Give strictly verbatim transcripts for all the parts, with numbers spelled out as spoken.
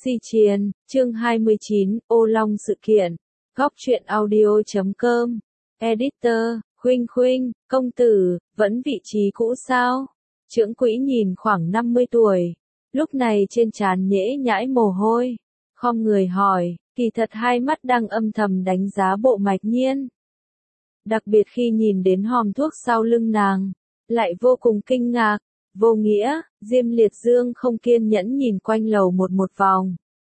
Si Chiền, chương hai mươi chín, Ô Long sự kiện. Góc truyện audio chấm com. Editor, Khuynh Khuynh, công tử, vẫn vị trí cũ sao? Trưởng quỹ nhìn khoảng năm mươi tuổi. Lúc này trên trán nhễ nhãi mồ hôi. Khom người hỏi, kỳ thật hai mắt đang âm thầm đánh giá Bộ Mạch Nhiên. Đặc biệt khi nhìn đến hòm thuốc sau lưng nàng, lại vô cùng kinh ngạc. Vô nghĩa, Diêm Liệt Dương không kiên nhẫn nhìn quanh lầu một một vòng.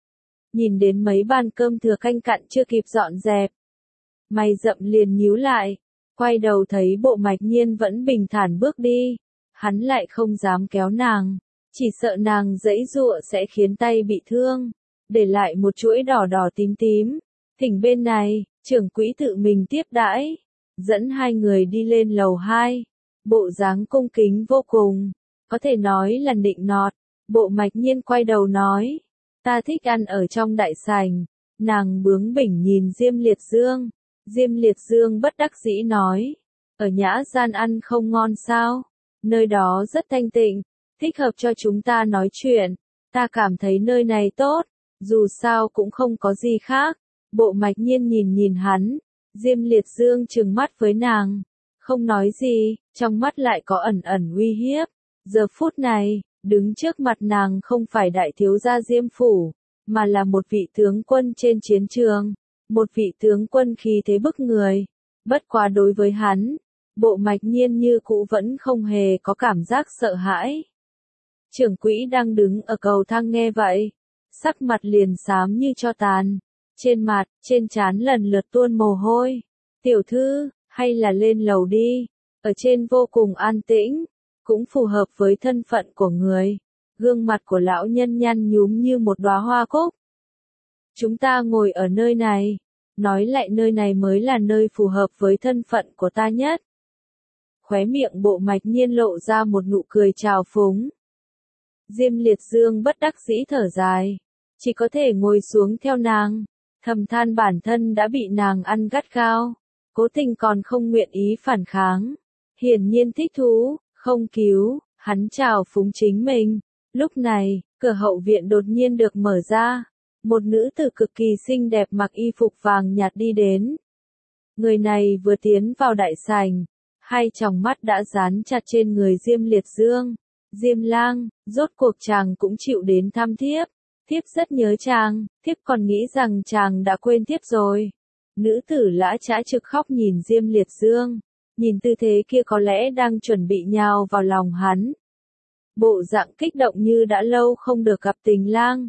Nhìn đến mấy bàn cơm thừa canh cặn chưa kịp dọn dẹp. Mày rậm liền nhíu lại, quay đầu thấy Bộ Mạch Nhiên vẫn bình thản bước đi. Hắn lại không dám kéo nàng, chỉ sợ nàng giãy giụa sẽ khiến tay bị thương, để lại một chuỗi đỏ đỏ tím tím. Thỉnh bên này, trưởng quỹ tự mình tiếp đãi, dẫn hai người đi lên lầu hai. Bộ dáng cung kính vô cùng, có thể nói là nịnh nọt. Bộ Mạch Nhiên quay đầu nói, ta thích ăn ở trong đại sảnh. Nàng bướng bỉnh nhìn Diêm Liệt Dương. Diêm Liệt Dương bất đắc dĩ nói, ở nhã gian ăn không ngon sao? Nơi đó rất thanh tịnh, thích hợp cho chúng ta nói chuyện. Ta cảm thấy nơi này tốt, dù sao cũng không có gì khác. Bộ Mạch Nhiên nhìn nhìn hắn, Diêm Liệt Dương trừng mắt với nàng, không nói gì, trong mắt lại có ẩn ẩn uy hiếp. Giờ phút này, đứng trước mặt nàng không phải đại thiếu gia Diêm phủ, mà là một vị tướng quân trên chiến trường, một vị tướng quân khí thế bức người. Bất quá đối với hắn, Bộ Mạch Nhiên như cũ vẫn không hề có cảm giác sợ hãi. Trưởng quỹ đang đứng ở cầu thang nghe vậy, sắc mặt liền xám như tro tàn, trên mặt, trên trán lần lượt tuôn mồ hôi. Tiểu thư, hay là lên lầu đi, ở trên vô cùng an tĩnh, cũng phù hợp với thân phận của người. Gương mặt của lão nhân nhăn nhúm như một đóa hoa cúc. Chúng ta ngồi ở nơi này, nói lại nơi này mới là nơi phù hợp với thân phận của ta nhất. Khóe miệng Bộ Mạch Nhiên lộ ra một nụ cười trào phúng. Diêm Liệt Dương bất đắc dĩ thở dài, chỉ có thể ngồi xuống theo nàng, thầm than bản thân đã bị nàng ăn gắt gao, cố tình còn không nguyện ý phản kháng. Hiển nhiên thích thú, không cứu, hắn trào phúng chính mình. Lúc này, cửa hậu viện đột nhiên được mở ra, một nữ tử cực kỳ xinh đẹp mặc y phục vàng nhạt đi đến. Người này vừa tiến vào đại sảnh, hai tròng mắt đã dán chặt trên người Diêm Liệt Dương. Diêm lang, rốt cuộc chàng cũng chịu đến thăm thiếp. Thiếp rất nhớ chàng, thiếp còn nghĩ rằng chàng đã quên thiếp rồi. Nữ tử lã chã trực khóc nhìn Diêm Liệt Dương, nhìn tư thế kia có lẽ đang chuẩn bị nhào vào lòng hắn. Bộ dạng kích động như đã lâu không được gặp tình lang.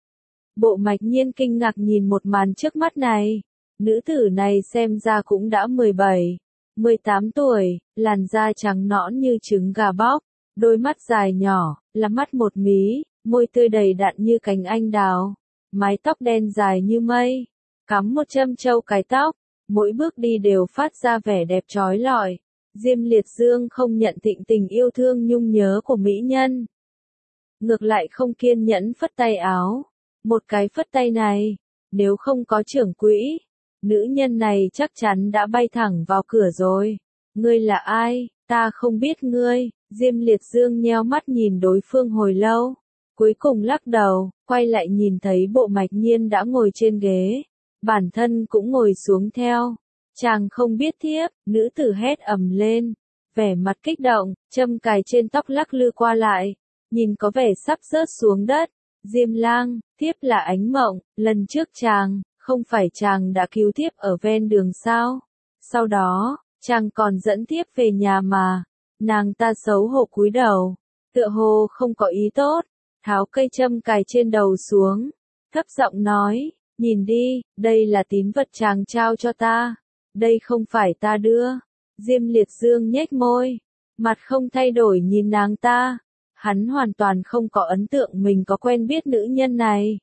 Bộ Mạch Nhiên kinh ngạc nhìn một màn trước mắt này. Nữ tử này xem ra cũng đã mười bảy, mười tám tuổi, làn da trắng nõn như trứng gà bóc, đôi mắt dài nhỏ, là mắt một mí, môi tươi đầy đặn như cành anh đào, mái tóc đen dài như mây, cắm một châm châu cài tóc, mỗi bước đi đều phát ra vẻ đẹp trói lọi. Diêm Liệt Dương không nhận thịnh tình yêu thương nhung nhớ của mỹ nhân, ngược lại không kiên nhẫn phất tay áo. Một cái phất tay này, nếu không có trưởng quỹ, nữ nhân này chắc chắn đã bay thẳng vào cửa rồi. Ngươi là ai? Ta không biết ngươi. Diêm Liệt Dương nheo mắt nhìn đối phương hồi lâu, cuối cùng lắc đầu, quay lại nhìn thấy Bộ Mạch Nhiên đã ngồi trên ghế, bản thân cũng ngồi xuống theo. Chàng không biết thiếp, nữ tử hét ầm lên, vẻ mặt kích động, châm cài trên tóc lắc lư qua lại, nhìn có vẻ sắp rớt xuống đất. Diêm lang, thiếp là Ánh Mộng, lần trước chàng, không phải chàng đã cứu thiếp ở ven đường sao? Sau đó, chàng còn dẫn thiếp về nhà mà. Nàng ta xấu hổ cúi đầu, tựa hồ không có ý tốt, tháo cây châm cài trên đầu xuống, thấp giọng nói, nhìn đi, đây là tín vật chàng trao cho ta, đây không phải ta đưa. Diêm Liệt Dương nhếch môi, mặt không thay đổi nhìn nàng ta, hắn hoàn toàn không có ấn tượng mình có quen biết nữ nhân này.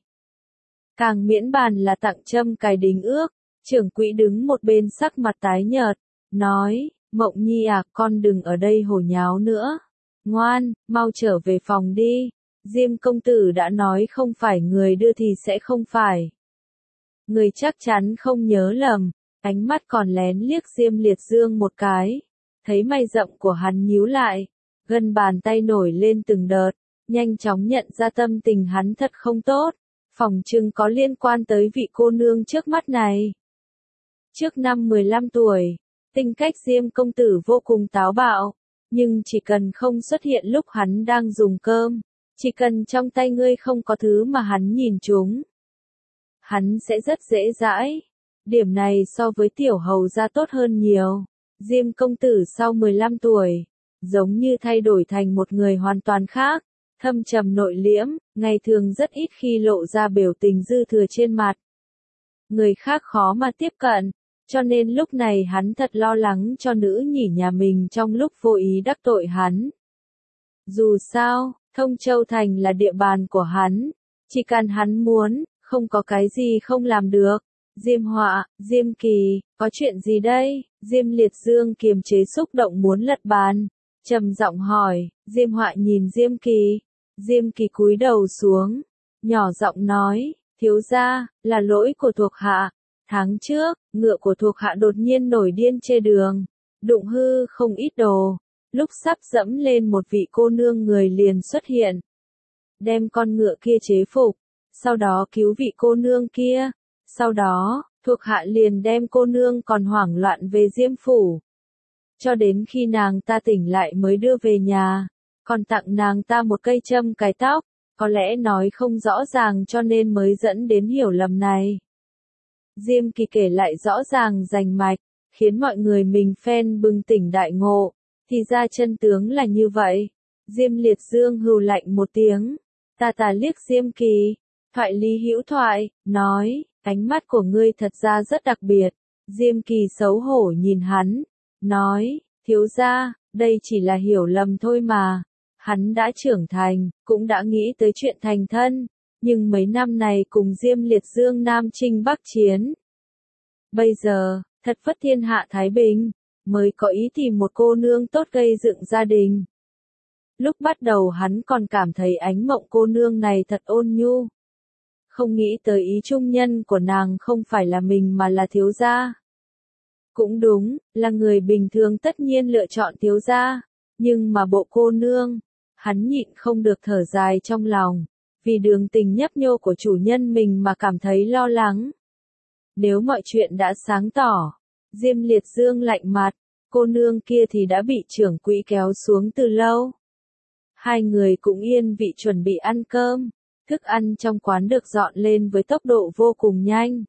Càng miễn bàn là tặng châm cài đính ước. Trưởng quỹ đứng một bên sắc mặt tái nhợt, nói, Mộng Nhi à, con đừng ở đây hồ nháo nữa. Ngoan, mau trở về phòng đi. Diêm công tử đã nói không phải người đưa thì sẽ không phải. Người chắc chắn không nhớ lầm. Ánh mắt còn lén liếc Diêm Liệt Dương một cái. Thấy mày rậm của hắn nhíu lại, gân bàn tay nổi lên từng đợt, nhanh chóng nhận ra tâm tình hắn thật không tốt. Phỏng chừng có liên quan tới vị cô nương trước mắt này. Trước năm mười lăm tuổi, tính cách Diêm công tử vô cùng táo bạo, nhưng chỉ cần không xuất hiện lúc hắn đang dùng cơm, chỉ cần trong tay ngươi không có thứ mà hắn nhìn trúng, hắn sẽ rất dễ dãi. Điểm này so với tiểu hầu gia tốt hơn nhiều. Diêm công tử sau mười lăm tuổi, giống như thay đổi thành một người hoàn toàn khác, thâm trầm nội liễm, ngày thường rất ít khi lộ ra biểu tình dư thừa trên mặt. Người khác khó mà tiếp cận, cho nên lúc này hắn thật lo lắng cho nữ nhỉ nhà mình trong lúc vô ý đắc tội hắn. Dù sao, Thông Châu Thành là địa bàn của hắn, chỉ cần hắn muốn, không có cái gì không làm được. Diêm Họa, Diêm Kỳ, có chuyện gì đây? Diêm Liệt Dương kiềm chế xúc động muốn lật bàn, trầm giọng hỏi. Diêm Họa nhìn Diêm Kỳ, Diêm Kỳ cúi đầu xuống, nhỏ giọng nói, thiếu gia, là lỗi của thuộc hạ. Tháng trước, ngựa của thuộc hạ đột nhiên nổi điên trên đường, đụng hư không ít đồ, lúc sắp dẫm lên một vị cô nương người liền xuất hiện, đem con ngựa kia chế phục, sau đó cứu vị cô nương kia. Sau đó, thuộc hạ liền đem cô nương còn hoảng loạn về Diêm phủ. Cho đến khi nàng ta tỉnh lại mới đưa về nhà, còn tặng nàng ta một cây châm cài tóc, có lẽ nói không rõ ràng cho nên mới dẫn đến hiểu lầm này. Diêm Kỳ kể lại rõ ràng rành mạch, khiến mọi người mình phen bừng tỉnh đại ngộ, thì ra chân tướng là như vậy. Diêm Liệt Dương hừ lạnh một tiếng, tà tà liếc Diêm Kỳ, thoại lý hữu thoại, nói, ánh mắt của ngươi thật ra rất đặc biệt. Diêm Kỳ xấu hổ nhìn hắn, nói, thiếu gia, đây chỉ là hiểu lầm thôi mà. Hắn đã trưởng thành, cũng đã nghĩ tới chuyện thành thân, nhưng mấy năm này cùng Diêm Liệt Dương Nam Chinh Bắc Chiến. Bây giờ, thật phất thiên hạ Thái Bình, mới có ý tìm một cô nương tốt gây dựng gia đình. Lúc bắt đầu hắn còn cảm thấy Ánh Mộng cô nương này thật ôn nhu. Không nghĩ tới ý trung nhân của nàng không phải là mình mà là thiếu gia. Cũng đúng, là người bình thường tất nhiên lựa chọn thiếu gia, nhưng mà bộ cô nương, hắn nhịn không được thở dài trong lòng, vì đường tình nhấp nhô của chủ nhân mình mà cảm thấy lo lắng. Nếu mọi chuyện đã sáng tỏ, Diêm Liệt Dương lạnh mặt, cô nương kia thì đã bị trưởng quỹ kéo xuống từ lâu. Hai người cũng yên vị chuẩn bị ăn cơm. Thức ăn trong quán được dọn lên với tốc độ vô cùng nhanh.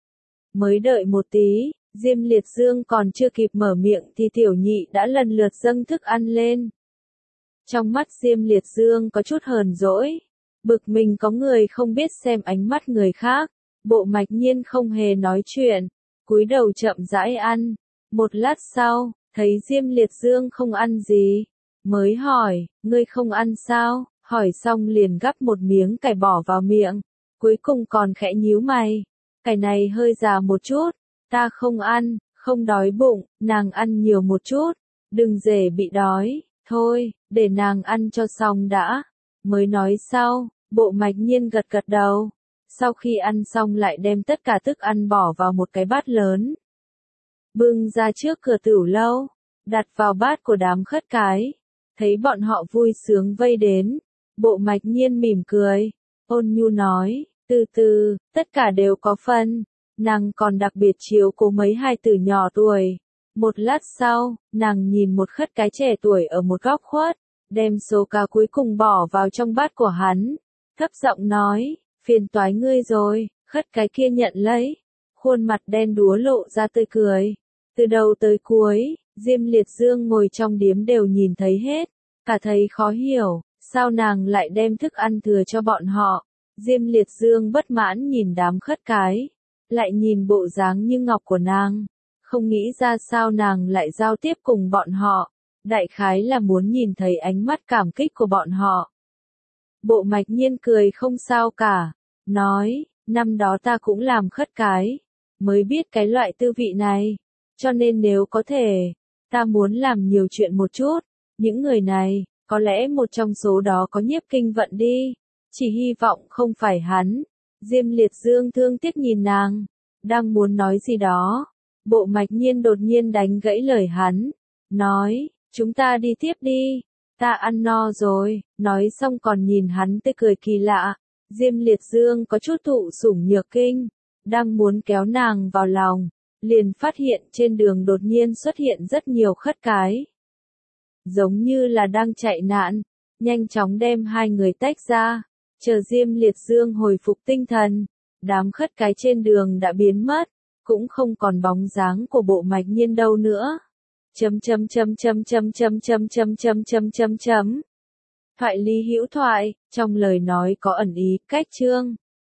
Mới đợi một tí, Diêm Liệt Dương còn chưa kịp mở miệng thì tiểu nhị đã lần lượt dâng thức ăn lên. Trong mắt Diêm Liệt Dương có chút hờn dỗi, bực mình có người không biết xem ánh mắt người khác. Bộ Mạch Nhiên không hề nói chuyện, cúi đầu chậm rãi ăn. Một lát sau, thấy Diêm Liệt Dương không ăn gì, mới hỏi, ngươi không ăn sao? Hỏi xong liền gắp một miếng cải bỏ vào miệng, cuối cùng còn khẽ nhíu mày. Cải này hơi già một chút, ta không ăn, không đói bụng, nàng ăn nhiều một chút, đừng dễ bị đói, thôi, để nàng ăn cho xong đã. Mới nói sau, Bộ Mạch Nhiên gật gật đầu, sau khi ăn xong lại đem tất cả thức ăn bỏ vào một cái bát lớn. Bưng ra trước cửa tửu lâu, đặt vào bát của đám khất cái, thấy bọn họ vui sướng vây đến. Bộ Mạch Nhiên mỉm cười, ôn nhu nói, từ từ, tất cả đều có phần, nàng còn đặc biệt chiếu cố mấy hai tử nhỏ tuổi. Một lát sau, nàng nhìn một khất cái trẻ tuổi ở một góc khuất, đem số cá cuối cùng bỏ vào trong bát của hắn, thấp giọng nói, phiền toái ngươi rồi. Khất cái kia nhận lấy, khuôn mặt đen đúa lộ ra tươi cười. Từ đầu tới cuối, Diêm Liệt Dương ngồi trong điếm đều nhìn thấy hết, cả thấy khó hiểu. Sao nàng lại đem thức ăn thừa cho bọn họ? Diêm Liệt Dương bất mãn nhìn đám khất cái, lại nhìn bộ dáng như ngọc của nàng, không nghĩ ra sao nàng lại giao tiếp cùng bọn họ, đại khái là muốn nhìn thấy ánh mắt cảm kích của bọn họ. Bộ Mạch Nhiên cười không sao cả, nói, năm đó ta cũng làm khất cái, mới biết cái loại tư vị này, cho nên nếu có thể, ta muốn làm nhiều chuyện một chút, những người này, có lẽ một trong số đó có nhiếp kinh vận đi, chỉ hy vọng không phải hắn. Diêm Liệt Dương thương tiếc nhìn nàng, đang muốn nói gì đó, Bộ Mạch Nhiên đột nhiên đánh gãy lời hắn, nói, chúng ta đi tiếp đi, ta ăn no rồi, nói xong còn nhìn hắn tươi cười kỳ lạ, Diêm Liệt Dương có chút thụ sủng nhược kinh, đang muốn kéo nàng vào lòng, liền phát hiện trên đường đột nhiên xuất hiện rất nhiều khất cái. Giống như là đang chạy nạn, nhanh chóng đem hai người tách ra, chờ Diêm Liệt Dương hồi phục tinh thần, đám khất cái trên đường đã biến mất, cũng không còn bóng dáng của Bộ Mạch Nhiên đâu nữa. Chấm chấm chấm chấm chấm chấm chấm chấm chấm chấm chấm chấm. Thoại Lý Hữu Thoại, trong lời nói có ẩn ý, cách chương.